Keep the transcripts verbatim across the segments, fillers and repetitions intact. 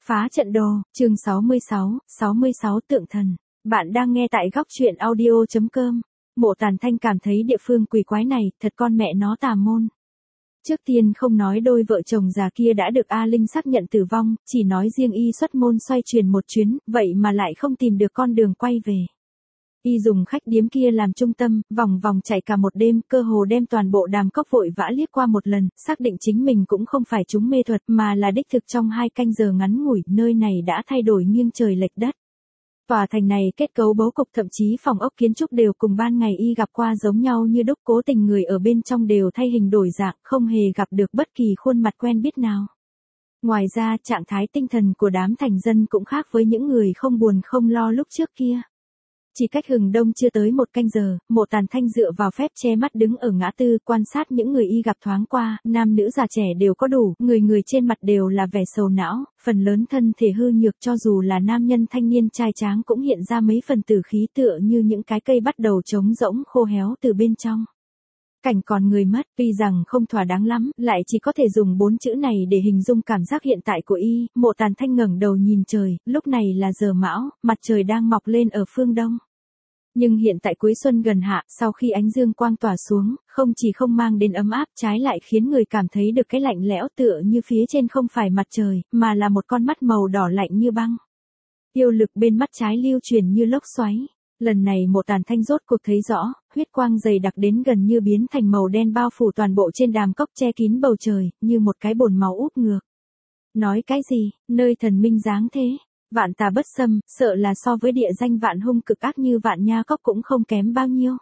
Phá trận đồ, chương sáu mươi sáu, sáu mươi sáu tượng thần. Bạn đang nghe tại góc truyện audio chấm com. Mộ Tàn Thanh cảm thấy địa phương quỷ quái này, thật con mẹ nó tà môn. Trước tiên không nói đôi vợ chồng già kia đã được A Linh xác nhận tử vong, chỉ nói riêng y xuất môn xoay chuyển một chuyến, vậy mà lại không tìm được con đường quay về. Y dùng khách điếm kia làm trung tâm, vòng vòng chạy cả một đêm, cơ hồ đem toàn bộ Đàm Cốc vội vã liếc qua một lần, xác định chính mình cũng không phải chúng mê thuật mà là đích thực trong hai canh giờ ngắn ngủi, nơi này đã thay đổi nghiêng trời lệch đất. Tòa thành này kết cấu bố cục thậm chí phòng ốc kiến trúc đều cùng ban ngày y gặp qua giống nhau như đúc, cố tình người ở bên trong đều thay hình đổi dạng, không hề gặp được bất kỳ khuôn mặt quen biết nào. Ngoài ra, trạng thái tinh thần của đám thành dân cũng khác với những người không buồn không lo lúc trước kia. Chỉ cách hừng đông chưa tới một canh giờ, Mộ Tàn Thanh dựa vào phép che mắt đứng ở ngã tư quan sát những người y gặp thoáng qua, nam nữ già trẻ đều có đủ, người người trên mặt đều là vẻ sầu não, phần lớn thân thể hư nhược, cho dù là nam nhân thanh niên trai tráng cũng hiện ra mấy phần tử khí tựa như những cái cây bắt đầu trống rỗng khô héo từ bên trong. Cảnh còn người mất, tuy rằng không thỏa đáng lắm, lại chỉ có thể dùng bốn chữ này để hình dung cảm giác hiện tại của y. Mộ Tàn Thanh ngẩng đầu nhìn trời, lúc này là giờ mão, mặt trời đang mọc lên ở phương đông. Nhưng hiện tại cuối xuân gần hạ, sau khi ánh dương quang tỏa xuống, không chỉ không mang đến ấm áp, trái lại khiến người cảm thấy được cái lạnh lẽo, tựa như phía trên không phải mặt trời, mà là một con mắt màu đỏ lạnh như băng. Yêu lực bên mắt trái lưu truyền như lốc xoáy. Lần này Mộ Tàn Thanh rốt cuộc thấy rõ, huyết quang dày đặc đến gần như biến thành màu đen bao phủ toàn bộ trên Đàm Cốc, che kín bầu trời, như một cái bồn máu úp ngược. Nói cái gì, nơi thần minh dáng thế, vạn tà bất xâm, sợ là so với địa danh vạn hung cực ác như Vạn Nha Cốc cũng không kém bao nhiêu.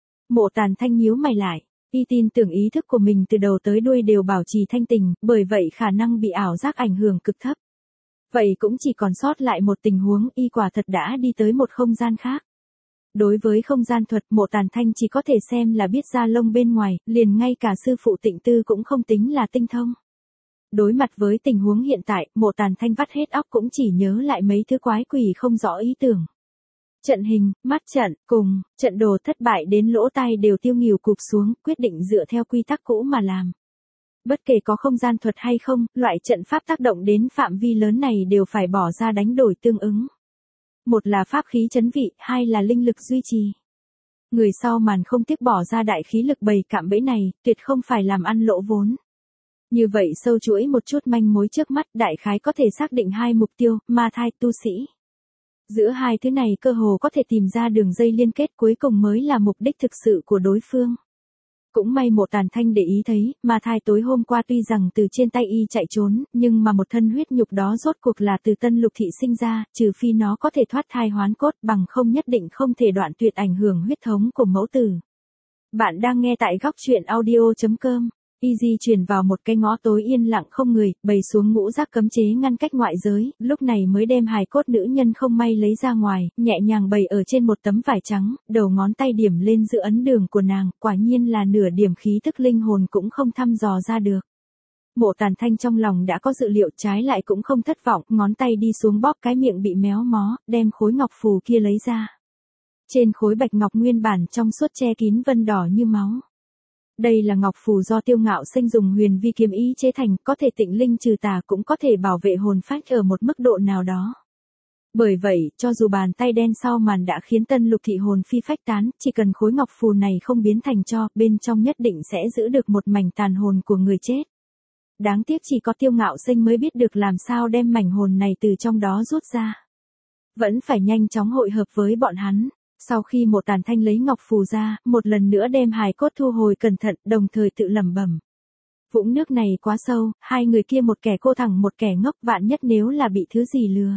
Mộ Tàn Thanh nhíu mày lại, y tin tưởng ý thức của mình từ đầu tới đuôi đều bảo trì thanh tình, bởi vậy khả năng bị ảo giác ảnh hưởng cực thấp. Vậy cũng chỉ còn sót lại một tình huống, y quả thật đã đi tới một không gian khác. Đối với không gian thuật, Mộ Tàn Thanh chỉ có thể xem là biết da lông bên ngoài, liền ngay cả sư phụ Tịnh Tư cũng không tính là tinh thông. Đối mặt với tình huống hiện tại, Mộ Tàn Thanh vắt hết óc cũng chỉ nhớ lại mấy thứ quái quỷ không rõ ý tưởng. Trận hình, mắt trận, cùng, trận đồ thất bại đến lỗ tai đều tiêu nghỉu cụp xuống, quyết định dựa theo quy tắc cũ mà làm. Bất kể có không gian thuật hay không, loại trận pháp tác động đến phạm vi lớn này đều phải bỏ ra đánh đổi tương ứng. Một là pháp khí trấn vị, hai là linh lực duy trì. Người sau màn không tiếc bỏ ra đại khí lực bày cạm bẫy này, tuyệt không phải làm ăn lỗ vốn. Như vậy sâu chuỗi một chút manh mối trước mắt, đại khái có thể xác định hai mục tiêu, ma thai, tu sĩ. Giữa hai thứ này cơ hồ có thể tìm ra đường dây liên kết, cuối cùng mới là mục đích thực sự của đối phương. Cũng may Mộ Tàn Thanh để ý thấy, ma thai tối hôm qua tuy rằng từ trên tay y chạy trốn, nhưng mà một thân huyết nhục đó rốt cuộc là từ Tân Lục Thị sinh ra, trừ phi nó có thể thoát thai hoán cốt, bằng không nhất định không thể đoạn tuyệt ảnh hưởng huyết thống của mẫu tử. Bạn đang nghe tại góc truyện audio chấm com. Y di chuyển vào một cái ngõ tối yên lặng không người, bày xuống ngũ giác cấm chế ngăn cách ngoại giới, lúc này mới đem hài cốt nữ nhân không may lấy ra ngoài, nhẹ nhàng bày ở trên một tấm vải trắng, đầu ngón tay điểm lên giữa ấn đường của nàng, quả nhiên là nửa điểm khí thức linh hồn cũng không thăm dò ra được. Mộ Tàn Thanh trong lòng đã có dự liệu, trái lại cũng không thất vọng, ngón tay đi xuống bóp cái miệng bị méo mó, đem khối ngọc phù kia lấy ra. Trên khối bạch ngọc nguyên bản trong suốt che kín vân đỏ như máu. Đây là ngọc phù do Tiêu Ngạo Sinh dùng huyền vi kiếm ý chế thành, có thể tịnh linh trừ tà, cũng có thể bảo vệ hồn phách ở một mức độ nào đó. Bởi vậy, cho dù bàn tay đen sau màn đã khiến Tân Lục Thị hồn phi phách tán, chỉ cần khối ngọc phù này không biến thành tro, bên trong nhất định sẽ giữ được một mảnh tàn hồn của người chết. Đáng tiếc chỉ có Tiêu Ngạo Sinh mới biết được làm sao đem mảnh hồn này từ trong đó rút ra. Vẫn phải nhanh chóng hội hợp với bọn hắn. Sau khi Mộ Tàn Thanh lấy ngọc phù ra, một lần nữa đem hài cốt thu hồi cẩn thận, đồng thời tự lẩm bẩm. Vũng nước này quá sâu, hai người kia một kẻ cô thẳng một kẻ ngốc, vạn nhất nếu là bị thứ gì lừa.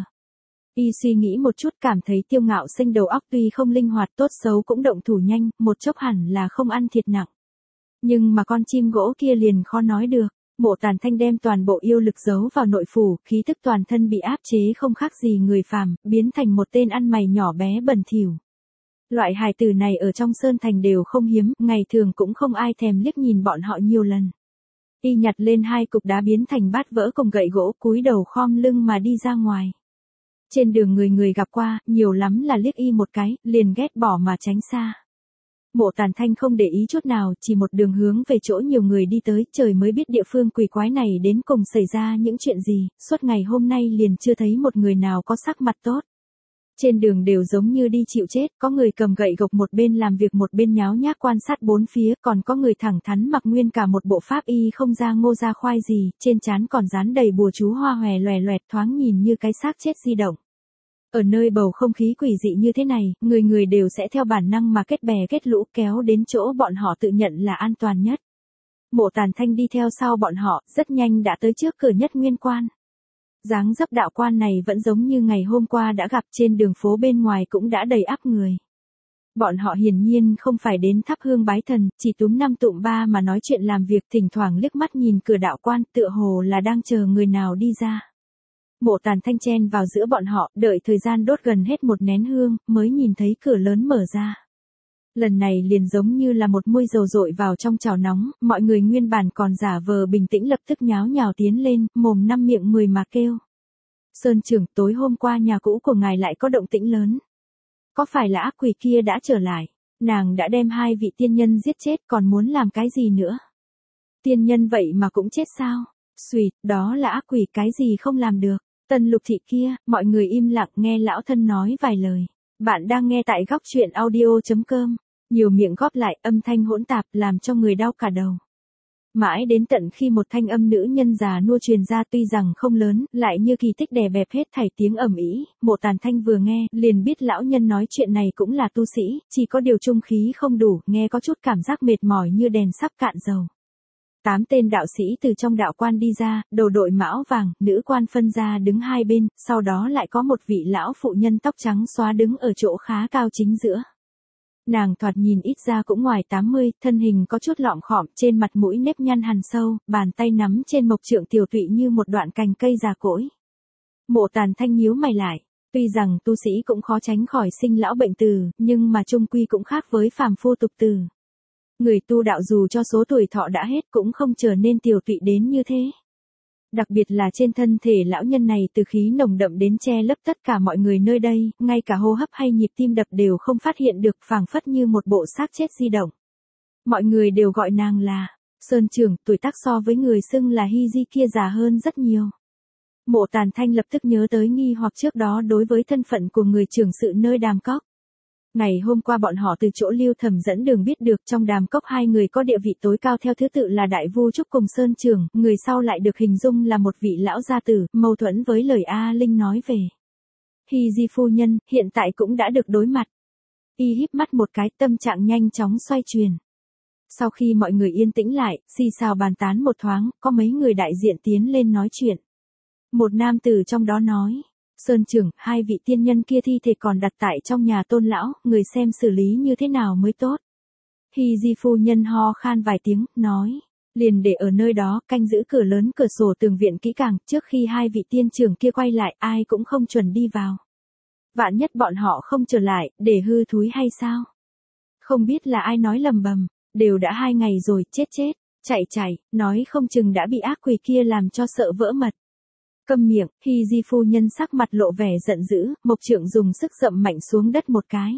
Y suy nghĩ một chút, cảm thấy Tiêu Ngạo Sinh đầu óc tuy không linh hoạt, tốt xấu cũng động thủ nhanh, một chốc hẳn là không ăn thiệt nặng. Nhưng mà con chim gỗ kia liền khó nói được. Mộ Tàn Thanh đem toàn bộ yêu lực giấu vào nội phủ, khí thức toàn thân bị áp chế không khác gì người phàm, biến thành một tên ăn mày nhỏ bé bẩn thỉu. Loại hài tử này ở trong Sơn Thành đều không hiếm, ngày thường cũng không ai thèm liếc nhìn bọn họ nhiều lần. Y nhặt lên hai cục đá biến thành bát vỡ cùng gậy gỗ, cúi đầu khom lưng mà đi ra ngoài. Trên đường người người gặp qua, nhiều lắm là liếc y một cái, liền ghét bỏ mà tránh xa. Mộ Tàn Thanh không để ý chút nào, chỉ một đường hướng về chỗ nhiều người đi tới, trời mới biết địa phương quỷ quái này đến cùng xảy ra những chuyện gì, suốt ngày hôm nay liền chưa thấy một người nào có sắc mặt tốt. Trên đường đều giống như đi chịu chết, có người cầm gậy gộc một bên làm việc một bên nháo nhác quan sát bốn phía, còn có người thẳng thắn mặc nguyên cả một bộ pháp y không ra ngô ra khoai gì, trên trán còn dán đầy bùa chú hoa hòe loè loẹt thoáng nhìn như cái xác chết di động. Ở nơi bầu không khí quỷ dị như thế này, người người đều sẽ theo bản năng mà kết bè kết lũ kéo đến chỗ bọn họ tự nhận là an toàn nhất. Mộ Tàn Thanh đi theo sau bọn họ, rất nhanh đã tới trước cửa Nhất Nguyên Quan. Dáng dấp đạo quan này vẫn giống như ngày hôm qua đã gặp, trên đường phố bên ngoài cũng đã đầy ắp người. Bọn họ hiển nhiên không phải đến thắp hương bái thần, chỉ túm năm tụm ba mà nói chuyện làm việc, thỉnh thoảng liếc mắt nhìn cửa đạo quan, tựa hồ là đang chờ người nào đi ra. Mộ Tàn Thanh chen vào giữa bọn họ, đợi thời gian đốt gần hết một nén hương, mới nhìn thấy cửa lớn mở ra. Lần này liền giống như là một muôi dầu dội vào trong chảo nóng, mọi người nguyên bản còn giả vờ bình tĩnh lập tức nháo nhào tiến lên, mồm năm miệng mười mà kêu. Sơn trưởng, tối hôm qua nhà cũ của ngài lại có động tĩnh lớn. Có phải là ác quỷ kia đã trở lại? Nàng đã đem hai vị tiên nhân giết chết, còn muốn làm cái gì nữa? Tiên nhân vậy mà cũng chết sao? Xùi, đó là ác quỷ, cái gì không làm được? Tần Lục Thị kia, mọi người im lặng nghe lão thân nói vài lời. Bạn đang nghe tại góc truyện audio chấm com. Nhiều miệng góp lại, âm thanh hỗn tạp làm cho người đau cả đầu. Mãi đến tận khi một thanh âm nữ nhân già nua truyền ra, tuy rằng không lớn, lại như kỳ tích đè bẹp hết thảy tiếng ầm ĩ. Mộ Tàn Thanh vừa nghe, liền biết lão nhân nói chuyện này cũng là tu sĩ, chỉ có điều trung khí không đủ, nghe có chút cảm giác mệt mỏi như đèn sắp cạn dầu. Tám tên đạo sĩ từ trong đạo quan đi ra, đầu đội mão vàng, nữ quan phân ra đứng hai bên, sau đó lại có một vị lão phụ nhân tóc trắng xóa đứng ở chỗ khá cao chính giữa. Nàng thoạt nhìn ít ra cũng ngoài tám mươi, thân hình có chút lọm khọm, trên mặt mũi nếp nhăn hằn sâu, bàn tay nắm trên mộc trượng tiểu tụy như một đoạn cành cây già cỗi. Mộ Tàn Thanh nhíu mày lại, tuy rằng tu sĩ cũng khó tránh khỏi sinh lão bệnh tử, nhưng mà chung quy cũng khác với phàm phu tục tử. Người tu đạo dù cho số tuổi thọ đã hết cũng không trở nên tiểu tụy đến như thế. Đặc biệt là trên thân thể lão nhân này từ khí nồng đậm đến che lấp tất cả mọi người nơi đây, ngay cả hô hấp hay nhịp tim đập đều không phát hiện được, phảng phất như một bộ xác chết di động. Mọi người đều gọi nàng là Sơn trưởng, tuổi tác so với người xưng là Hy Di kia già hơn rất nhiều. Mộ Tàn Thanh lập tức nhớ tới nghi hoặc trước đó đối với thân phận của người trưởng sự nơi Đàm Cốc. Ngày hôm qua bọn họ từ chỗ Lưu Thẩm dẫn đường biết được trong Đàm Cốc hai người có địa vị tối cao theo thứ tự là Đại Vu Trúc cùng Sơn trưởng, người sau lại được hình dung là một vị lão gia tử, mâu thuẫn với lời A Linh nói về. Hy Di phu nhân, hiện tại cũng đã được đối mặt. Y híp mắt một cái, tâm trạng nhanh chóng xoay chuyển. Sau khi mọi người yên tĩnh lại, xì xào bàn tán một thoáng, có mấy người đại diện tiến lên nói chuyện. Một nam tử trong đó nói. Sơn trưởng, hai vị tiên nhân kia thi thể còn đặt tại trong nhà Tôn lão, người xem xử lý như thế nào mới tốt. Hy Di phu nhân ho khan vài tiếng, nói, liền để ở nơi đó, canh giữ cửa lớn cửa sổ tường viện kỹ càng, trước khi hai vị tiên trưởng kia quay lại, ai cũng không chuẩn đi vào. Vạn nhất bọn họ không trở lại, để hư thúi hay sao? Không biết là ai nói lầm bầm, đều đã hai ngày rồi, chết chết, chạy chạy, nói không chừng đã bị ác quỷ kia làm cho sợ vỡ mật. Câm miệng, Hy Di phu nhân sắc mặt lộ vẻ giận dữ, mộc trượng dùng sức dậm mạnh xuống đất một cái.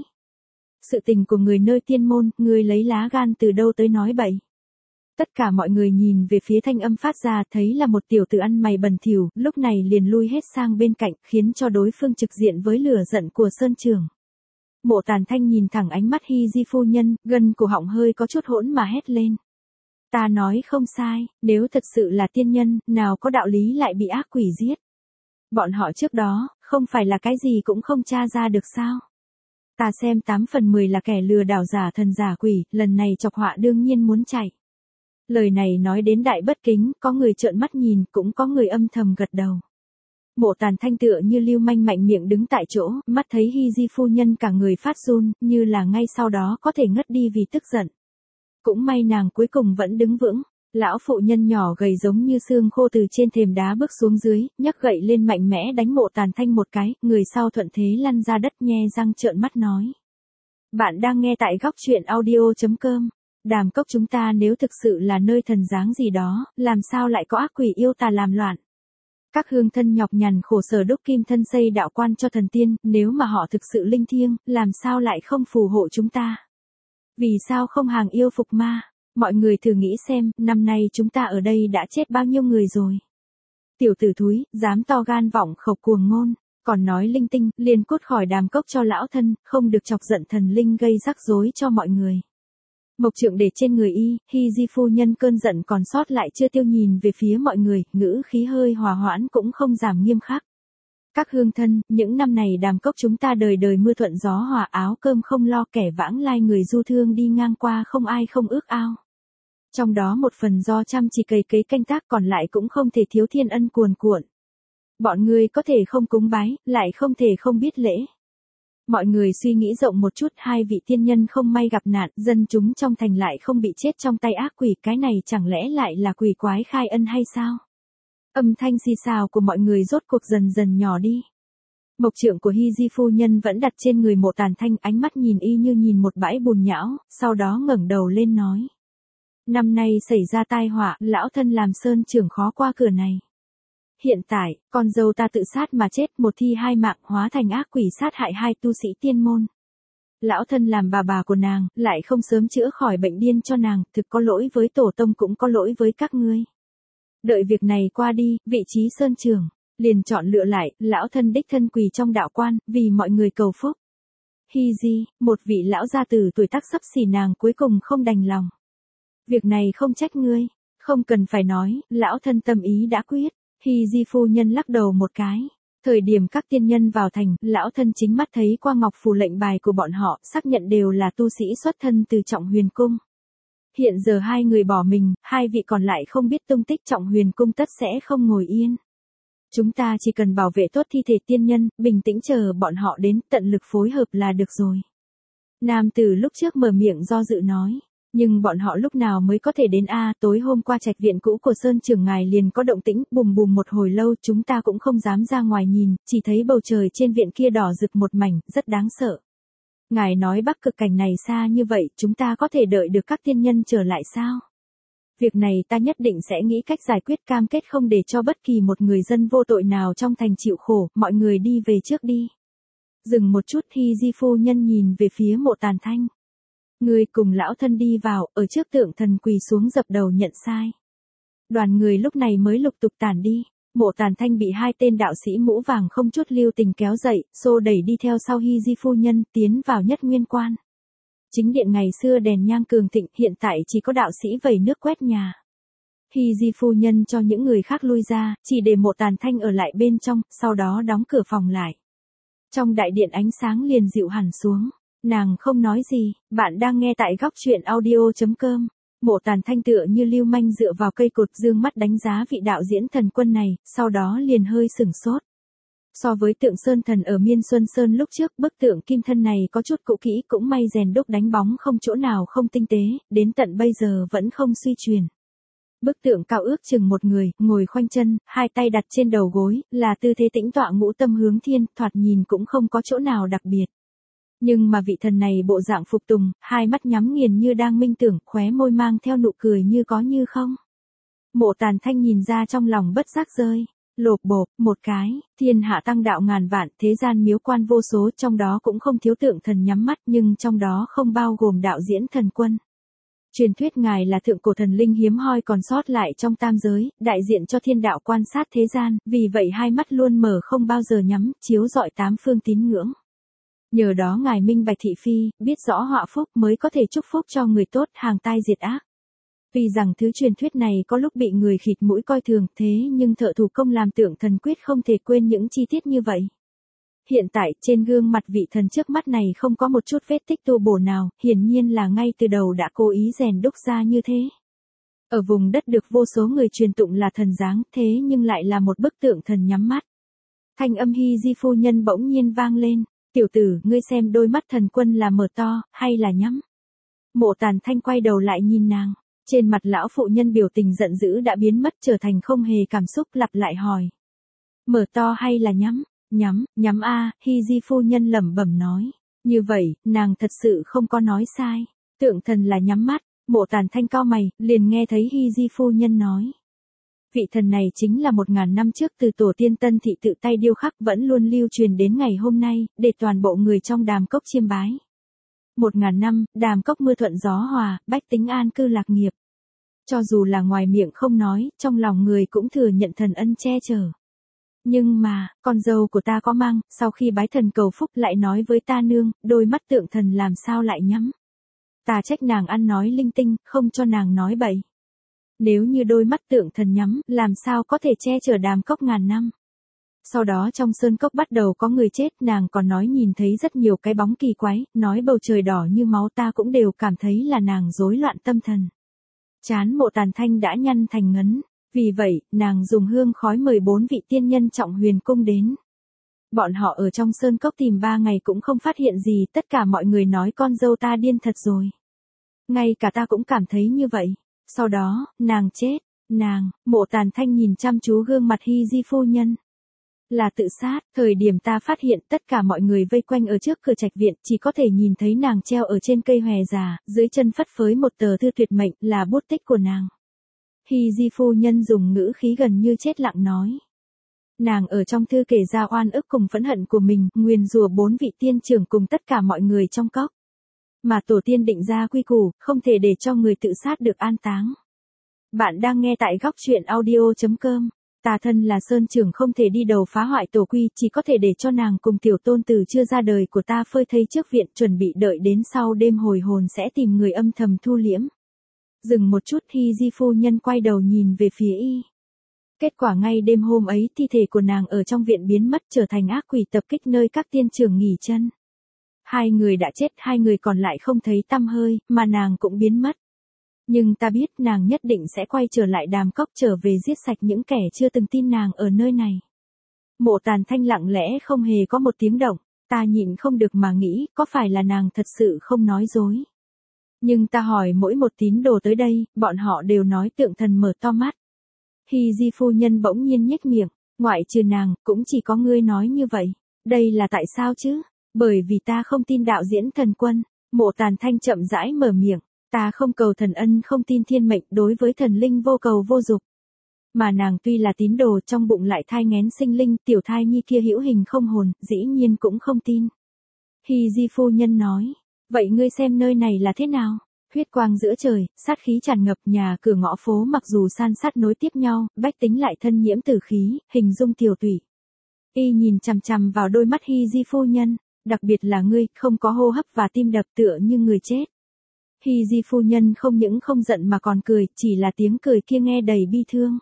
Sự tình của người nơi tiên môn, người lấy lá gan từ đâu tới nói bậy. Tất cả mọi người nhìn về phía thanh âm phát ra, thấy là một tiểu tử ăn mày bẩn thỉu, lúc này liền lui hết sang bên cạnh, khiến cho đối phương trực diện với lửa giận của Sơn trưởng. Mộ Tàn Thanh nhìn thẳng ánh mắt Hy Di phu nhân, gần cổ họng hơi có chút hỗn mà hét lên. Ta nói không sai, nếu thật sự là tiên nhân, nào có đạo lý lại bị ác quỷ giết. Bọn họ trước đó, không phải là cái gì cũng không tra ra được sao. Ta xem tám phần mười là kẻ lừa đảo giả thần giả quỷ, lần này chọc họa đương nhiên muốn chạy. Lời này nói đến đại bất kính, có người trợn mắt nhìn, cũng có người âm thầm gật đầu. Mộ Tàn Thanh tựa như lưu manh mạnh miệng đứng tại chỗ, mắt thấy Hy Di phu nhân cả người phát run, như là ngay sau đó có thể ngất đi vì tức giận. Cũng may nàng cuối cùng vẫn đứng vững, lão phụ nhân nhỏ gầy giống như xương khô từ trên thềm đá bước xuống dưới, nhấc gậy lên mạnh mẽ đánh Mộ Tàn Thanh một cái, người sau thuận thế lăn ra đất nhe răng trợn mắt nói. Bạn đang nghe tại góc truyện audio chấm com. Đàm Cốc chúng ta nếu thực sự là nơi thần dáng gì đó, làm sao lại có ác quỷ yêu tà làm loạn. Các hương thân nhọc nhằn khổ sở đúc kim thân xây đạo quan cho thần tiên, nếu mà họ thực sự linh thiêng, làm sao lại không phù hộ chúng ta. Vì sao không hàng yêu phục ma? Mọi người thử nghĩ xem, năm nay chúng ta ở đây đã chết bao nhiêu người rồi. Tiểu tử thúi, dám to gan vọng khẩu cuồng ngôn, còn nói linh tinh, liền cút khỏi đàm cốc cho lão thân, không được chọc giận thần linh gây rắc rối cho mọi người. Mộc Trượng để trên người y, Hy Di phu nhân cơn giận còn sót lại chưa tiêu nhìn về phía mọi người, ngữ khí hơi hòa hoãn cũng không giảm nghiêm khắc. Các hương thân, những năm này đàm cốc chúng ta đời đời mưa thuận gió hòa, áo cơm không lo, kẻ vãng lai người du thương đi ngang qua không ai không ước ao. Trong đó một phần do chăm chỉ cày cấy canh tác, còn lại cũng không thể thiếu thiên ân cuồn cuộn. Bọn người có thể không cúng bái, lại không thể không biết lễ. Mọi người suy nghĩ rộng một chút, hai vị tiên nhân không may gặp nạn, dân chúng trong thành lại không bị chết trong tay ác quỷ, cái này chẳng lẽ lại là quỷ quái khai ân hay sao? Âm thanh xì xào của mọi người rốt cuộc dần dần nhỏ đi. Mộc Trượng của Hy Di phu nhân vẫn đặt trên người Mộ Tàn Thanh, ánh mắt nhìn y như nhìn một bãi bùn nhão, sau đó ngẩng đầu lên nói. Năm nay xảy ra tai họa, lão thân làm sơn trưởng khó qua cửa này. Hiện tại, con dâu ta tự sát mà chết, một thi hai mạng, hóa thành ác quỷ sát hại hai tu sĩ tiên môn. Lão thân làm bà bà của nàng, lại không sớm chữa khỏi bệnh điên cho nàng, thực có lỗi với tổ tông cũng có lỗi với các ngươi. Đợi việc này qua đi, vị trí sơn trưởng liền chọn lựa lại, lão thân đích thân quỳ trong đạo quan, vì mọi người cầu phúc. Hy Di, một vị lão gia tử tuổi tác sắp xỉ nàng cuối cùng không đành lòng. Việc này không trách ngươi, không cần phải nói, lão thân tâm ý đã quyết. Hy Di phu nhân lắc đầu một cái. Thời điểm các tiên nhân vào thành, lão thân chính mắt thấy qua ngọc phù lệnh bài của bọn họ, xác nhận đều là tu sĩ xuất thân từ Trọng Huyền Cung. Hiện giờ hai người bỏ mình, hai vị còn lại không biết tung tích, Trọng Huyền Cung tất sẽ không ngồi yên. Chúng ta chỉ cần bảo vệ tốt thi thể tiên nhân, bình tĩnh chờ bọn họ đến, tận lực phối hợp là được rồi. Nam tử lúc trước mở miệng do dự nói. Nhưng bọn họ lúc nào mới có thể đến a? À, tối hôm qua trạch viện cũ của Sơn trưởng ngài liền có động tĩnh, bùm bùm một hồi lâu, chúng ta cũng không dám ra ngoài nhìn, chỉ thấy bầu trời trên viện kia đỏ rực một mảnh, rất đáng sợ. Ngài nói Bắc Cực cảnh này xa như vậy, chúng ta có thể đợi được các tiên nhân trở lại sao? Việc này ta nhất định sẽ nghĩ cách giải quyết, cam kết không để cho bất kỳ một người dân vô tội nào trong thành chịu khổ, mọi người đi về trước đi. Dừng một chút, Hy Di phu nhân nhìn về phía Mộ Tàn Thanh. Người cùng lão thân đi vào, ở trước tượng thần quỳ xuống dập đầu nhận sai. Đoàn người lúc này mới lục tục tản đi. Mộ Tàn Thanh bị hai tên đạo sĩ mũ vàng không chút lưu tình kéo dậy, xô đẩy đi theo sau Hy Di phu nhân, tiến vào Nhất Nguyên Quan. Chính điện ngày xưa đèn nhang cường thịnh, hiện tại chỉ có đạo sĩ vẩy nước quét nhà. Hy Di phu nhân cho những người khác lui ra, chỉ để Mộ Tàn Thanh ở lại bên trong, sau đó đóng cửa phòng lại. Trong đại điện ánh sáng liền dịu hẳn xuống. Nàng không nói gì, bạn đang nghe tại góc truyện audio chấm com. Mộ Tàn Thanh tựa như lưu manh dựa vào cây cột, dương mắt đánh giá vị đạo diễn thần quân này, sau đó liền hơi sửng sốt. So với tượng sơn thần ở Miên Xuân Sơn lúc trước, bức tượng kim thân này có chút cũ kỹ, cũng may rèn đúc đánh bóng không chỗ nào không tinh tế, đến tận bây giờ vẫn không suy truyền. Bức tượng cao ước chừng một người, ngồi khoanh chân, hai tay đặt trên đầu gối, là tư thế tĩnh tọa ngũ tâm hướng thiên, thoạt nhìn cũng không có chỗ nào đặc biệt. Nhưng mà vị thần này bộ dạng phục tùng, hai mắt nhắm nghiền như đang minh tưởng, khóe môi mang theo nụ cười như có như không. Mộ Tàn Thanh nhìn ra trong lòng bất giác rơi, lộp bộp, một cái, thiên hạ tăng đạo ngàn vạn, thế gian miếu quan vô số, trong đó cũng không thiếu tượng thần nhắm mắt, nhưng trong đó không bao gồm đạo diễn thần quân. Truyền thuyết ngài là thượng cổ thần linh hiếm hoi còn sót lại trong tam giới, đại diện cho thiên đạo quan sát thế gian, vì vậy hai mắt luôn mở không bao giờ nhắm, chiếu rọi tám phương tín ngưỡng. Nhờ đó ngài minh bạch thị phi, biết rõ họa phúc mới có thể chúc phúc cho người tốt, hàng tai diệt ác. Vì rằng thứ truyền thuyết này có lúc bị người khịt mũi coi thường, thế nhưng thợ thủ công làm tượng thần quyết không thể quên những chi tiết như vậy. Hiện tại, trên gương mặt vị thần trước mắt này không có một chút vết tích tu bổ nào, hiển nhiên là ngay từ đầu đã cố ý rèn đúc ra như thế. Ở vùng đất được vô số người truyền tụng là thần dáng, thế nhưng lại là một bức tượng thần nhắm mắt. Thanh âm Hy Di phu nhân bỗng nhiên vang lên. Tiểu tử, ngươi xem đôi mắt thần quân là mở to, hay là nhắm? Mộ Tàn Thanh quay đầu lại nhìn nàng. Trên mặt lão phụ nhân biểu tình giận dữ đã biến mất, trở thành không hề cảm xúc, lặp lại hỏi. Mở to hay là nhắm? Nhắm, nhắm a, Hy Di phu nhân lẩm bẩm nói. Như vậy, nàng thật sự không có nói sai. Tượng thần là nhắm mắt. Mộ Tàn Thanh cau mày, liền nghe thấy Hy Di phu nhân nói. Vị thần này chính là một ngàn năm trước từ tổ tiên Tân Thị tự tay điêu khắc, vẫn luôn lưu truyền đến ngày hôm nay, để toàn bộ người trong đàm cốc chiêm bái. Một ngàn năm, Đàm Cốc mưa thuận gió hòa, bách tính an cư lạc nghiệp. Cho dù là ngoài miệng không nói, trong lòng người cũng thừa nhận thần ân che chở. Nhưng mà, con dâu của ta có mang, sau khi bái thần cầu phúc lại nói với ta nương, đôi mắt tượng thần làm sao lại nhắm. Ta trách nàng ăn nói linh tinh, không cho nàng nói bậy. Nếu như đôi mắt tượng thần nhắm, làm sao có thể che chở Đàm Cốc ngàn năm. Sau đó trong sơn cốc bắt đầu có người chết, nàng còn nói nhìn thấy rất nhiều cái bóng kỳ quái, nói bầu trời đỏ như máu, ta cũng đều cảm thấy là nàng rối loạn tâm thần. Chán Mộ Tàn Thanh đã nhăn thành ngấn, vì vậy, nàng dùng hương khói mời bốn vị tiên nhân Trọng Huyền cung đến. Bọn họ ở trong sơn cốc tìm ba ngày cũng không phát hiện gì, tất cả mọi người nói con dâu ta điên thật rồi. Ngay cả ta cũng cảm thấy như vậy. Sau đó, nàng chết, nàng, Mộ Tàn Thanh nhìn chăm chú gương mặt Hy Di phu nhân. Là tự sát, thời điểm ta phát hiện tất cả mọi người vây quanh ở trước cửa trạch viện, chỉ có thể nhìn thấy nàng treo ở trên cây hòe già, dưới chân phất phới một tờ thư tuyệt mệnh, là bút tích của nàng. Hy Di phu nhân dùng ngữ khí gần như chết lặng nói. Nàng ở trong thư kể ra oan ức cùng phẫn hận của mình, nguyền rủa bốn vị tiên trưởng cùng tất cả mọi người trong cốc. Mà tổ tiên định ra quy củ, không thể để cho người tự sát được an táng. Bạn đang nghe tại góc truyện audio chấm com. Ta thân là sơn trưởng không thể đi đầu phá hoại tổ quy, chỉ có thể để cho nàng cùng tiểu tôn tử chưa ra đời của ta phơi thây trước viện, chuẩn bị đợi đến sau đêm hồi hồn sẽ tìm người âm thầm thu liễm. Dừng một chút, Hy Di phu nhân quay đầu nhìn về phía y. Kết quả ngay đêm hôm ấy, thi thể của nàng ở trong viện biến mất, trở thành ác quỷ tập kích nơi các tiên trưởng nghỉ chân. Hai người đã chết, hai người còn lại không thấy tăm hơi, mà nàng cũng biến mất. Nhưng ta biết nàng nhất định sẽ quay trở lại Đàm Cốc, trở về giết sạch những kẻ chưa từng tin nàng ở nơi này. Mộ Tàn Thanh lặng lẽ không hề có một tiếng động, ta nhịn không được mà nghĩ, có phải là nàng thật sự không nói dối. Nhưng ta hỏi mỗi một tín đồ tới đây, bọn họ đều nói tượng thần mở to mắt. Hy Di phu nhân bỗng nhiên nhếch miệng, ngoại trừ nàng, cũng chỉ có ngươi nói như vậy. Đây là tại sao chứ? Bởi vì ta không tin đạo diễn thần quân. Mộ Tàn Thanh chậm rãi mở miệng. Ta không cầu thần ân, không tin thiên mệnh, đối với thần linh vô cầu vô dục. Mà nàng tuy là tín đồ, trong bụng lại thai nghén sinh linh, tiểu thai nhi kia hữu hình không hồn, dĩ nhiên cũng không tin. Hy Di phu nhân nói, vậy ngươi xem nơi này là thế nào? Huyết quang giữa trời, sát khí tràn ngập, nhà cửa ngõ phố mặc dù san sát nối tiếp nhau, bách tính lại thân nhiễm tử khí, hình dung tiều tụy. Y nhìn chằm chằm vào đôi mắt Hy Di phu nhân, đặc biệt là ngươi, không có hô hấp và tim đập, tựa như người chết. Hy Di phu nhân không những không giận mà còn cười, chỉ là tiếng cười kia nghe đầy bi thương.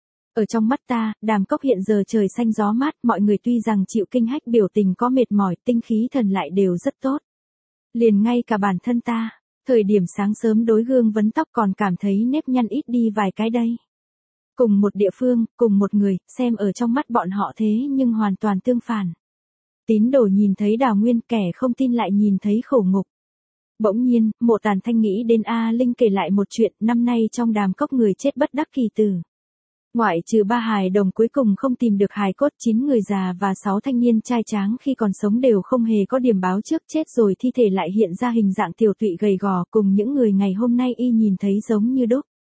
Ở trong mắt ta, Đàm Cốc hiện giờ trời xanh gió mát, mọi người tuy rằng chịu kinh hách, biểu tình có mệt mỏi, tinh khí thần lại đều rất tốt. Liền ngay cả bản thân ta, thời điểm sáng sớm đối gương vấn tóc còn cảm thấy nếp nhăn ít đi vài cái đây. Cùng một địa phương, cùng một người, xem ở trong mắt bọn họ thế nhưng hoàn toàn tương phản. Tín đồ nhìn thấy Đào Nguyên, kẻ không tin lại nhìn thấy khổ ngục. Bỗng nhiên, Mộ Tàn Thanh nghĩ đến A Linh kể lại một chuyện, năm nay trong Đàm Cốc người chết bất đắc kỳ tử. Ngoại trừ ba hài đồng cuối cùng không tìm được hài cốt, chín người già và sáu thanh niên trai tráng khi còn sống đều không hề có điểm báo trước, chết rồi thi thể lại hiện ra hình dạng tiều tụy gầy gò, cùng những người ngày hôm nay y nhìn thấy giống như đúc.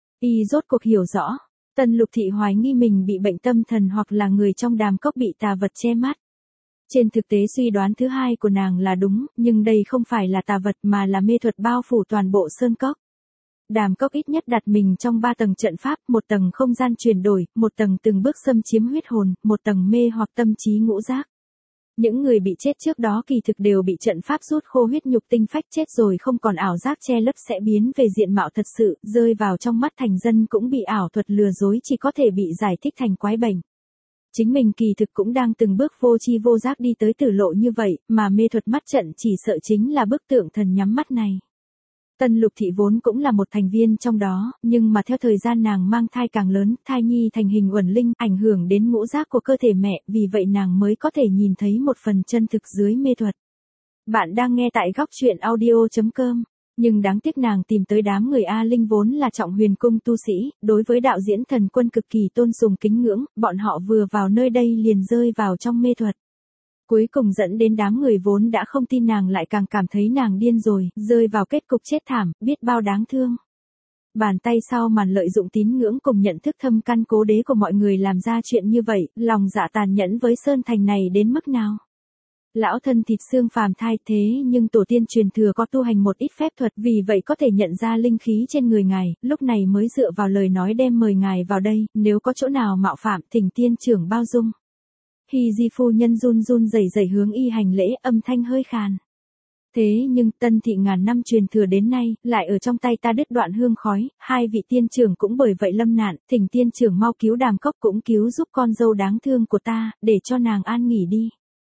Y rốt cuộc hiểu rõ, Tần Lục Thị hoài nghi mình bị bệnh tâm thần hoặc là người trong Đàm Cốc bị tà vật che mắt. Trên thực tế suy đoán thứ hai của nàng là đúng, nhưng đây không phải là tà vật mà là mê thuật bao phủ toàn bộ sơn cốc. Đàm Cốc ít nhất đặt mình trong ba tầng trận pháp, một tầng không gian chuyển đổi, một tầng từng bước xâm chiếm huyết hồn, một tầng mê hoặc tâm trí ngũ giác. Những người bị chết trước đó kỳ thực đều bị trận pháp rút khô huyết nhục tinh phách, chết rồi không còn ảo giác che lấp sẽ biến về diện mạo thật sự, rơi vào trong mắt thành dân cũng bị ảo thuật lừa dối, chỉ có thể bị giải thích thành quái bệnh. Chính mình kỳ thực cũng đang từng bước vô tri vô giác đi tới tử lộ như vậy, mà mê thuật mắt trận chỉ sợ chính là bức tượng thần nhắm mắt này. Tần Lục Thị vốn cũng là một thành viên trong đó, nhưng mà theo thời gian nàng mang thai càng lớn, thai nhi thành hình uẩn linh, ảnh hưởng đến ngũ giác của cơ thể mẹ, vì vậy nàng mới có thể nhìn thấy một phần chân thực dưới mê thuật. Bạn đang nghe tại góc truyện audio chấm com. Nhưng đáng tiếc nàng tìm tới đám người A Linh vốn là Trọng Huyền cung tu sĩ, đối với đạo diễn thần quân cực kỳ tôn sùng kính ngưỡng, bọn họ vừa vào nơi đây liền rơi vào trong mê thuật. Cuối cùng dẫn đến đám người vốn đã không tin nàng lại càng cảm thấy nàng điên rồi, rơi vào kết cục chết thảm, biết bao đáng thương. Bàn tay sau màn lợi dụng tín ngưỡng cùng nhận thức thâm căn cố đế của mọi người làm ra chuyện như vậy, lòng dạ tàn nhẫn với Sơn Thành này đến mức nào. Lão thân thịt xương phàm thai thế nhưng tổ tiên truyền thừa có tu hành một ít phép thuật, vì vậy có thể nhận ra linh khí trên người ngài, lúc này mới dựa vào lời nói đem mời ngài vào đây, nếu có chỗ nào mạo phạm thỉnh tiên trưởng bao dung. Hy Di phu nhân run run rẩy rẩy hướng y hành lễ, âm thanh hơi khàn. Thế nhưng Tân thị ngàn năm truyền thừa đến nay, lại ở trong tay ta đứt đoạn hương khói, hai vị tiên trưởng cũng bởi vậy lâm nạn, thỉnh tiên trưởng mau cứu Đàm Cốc cũng cứu giúp con dâu đáng thương của ta, để cho nàng an nghỉ đi.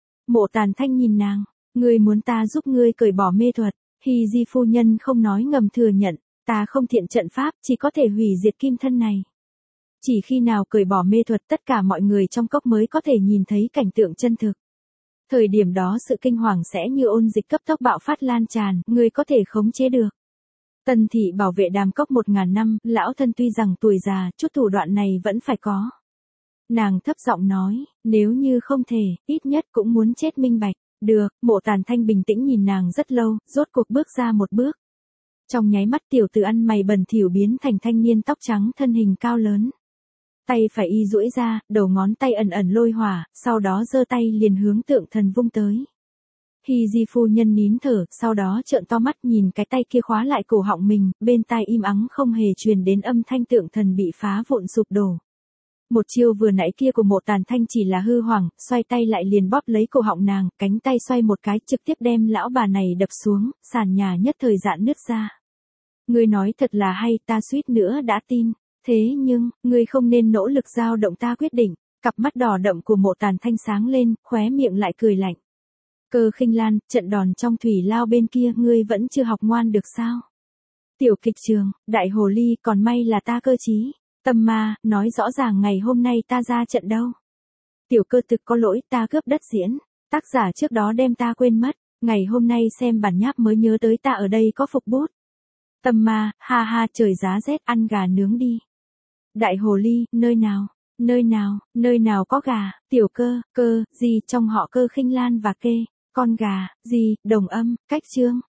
Mộ Tàn Thanh nhìn nàng, ngươi muốn ta giúp ngươi cởi bỏ mê thuật, Hy Di phu nhân không nói ngầm thừa nhận, ta không thiện trận pháp, chỉ có thể hủy diệt kim thân này. Chỉ khi nào cởi bỏ mê thuật tất cả mọi người trong cốc mới có thể nhìn thấy cảnh tượng chân thực. Thời điểm đó sự kinh hoàng sẽ như ôn dịch cấp tốc bạo phát lan tràn, ngươi có thể khống chế được. Tần thị bảo vệ Đàm Cốc một ngàn năm, lão thân tuy rằng tuổi già, chút thủ đoạn này vẫn phải có. Nàng thấp giọng nói, nếu như không thể, ít nhất cũng muốn chết minh bạch. Được, Mộ Tàn Thanh bình tĩnh nhìn nàng rất lâu, rốt cuộc bước ra một bước. Trong nháy mắt tiểu tử ăn mày bẩn thỉu biến thành thanh niên tóc trắng thân hình cao lớn. Tay phải y duỗi ra, đầu ngón tay ẩn ẩn lôi hỏa, sau đó giơ tay liền hướng tượng thần vung tới. Hy Di phu nhân nín thở, sau đó trợn to mắt nhìn cái tay kia khóa lại cổ họng mình, bên tai im ắng không hề truyền đến âm thanh tượng thần bị phá vụn sụp đổ. Một chiêu vừa nãy kia của Mộ Tàn Thanh chỉ là hư hoảng, xoay tay lại liền bóp lấy cổ họng nàng, cánh tay xoay một cái trực tiếp đem lão bà này đập xuống, sàn nhà nhất thời dạn nứt ra. Ngươi nói thật là hay, ta suýt nữa đã tin. Thế nhưng, ngươi không nên nỗ lực dao động ta quyết định. Cặp mắt đỏ đậm của Mộ Tàn Thanh sáng lên, khóe miệng lại cười lạnh. Cơ Khinh Lan, trận đòn trong thủy lao bên kia ngươi vẫn chưa học ngoan được sao? Tiểu kịch trường, đại hồ ly, còn may là ta cơ trí. Tâm ma, nói rõ ràng ngày hôm nay ta ra trận đâu. Tiểu cơ thực có lỗi, ta cướp đất diễn. Tác giả trước đó đem ta quên mất. Ngày hôm nay xem bản nháp mới nhớ tới ta ở đây có phục bút. Tâm ma, ha ha, trời giá rét, ăn gà nướng đi. Đại hồ ly, nơi nào, nơi nào, nơi nào có gà, tiểu cơ, cơ, gì trong họ Cơ Khinh Lan và Kê, con gà, gì, đồng âm, cách chương.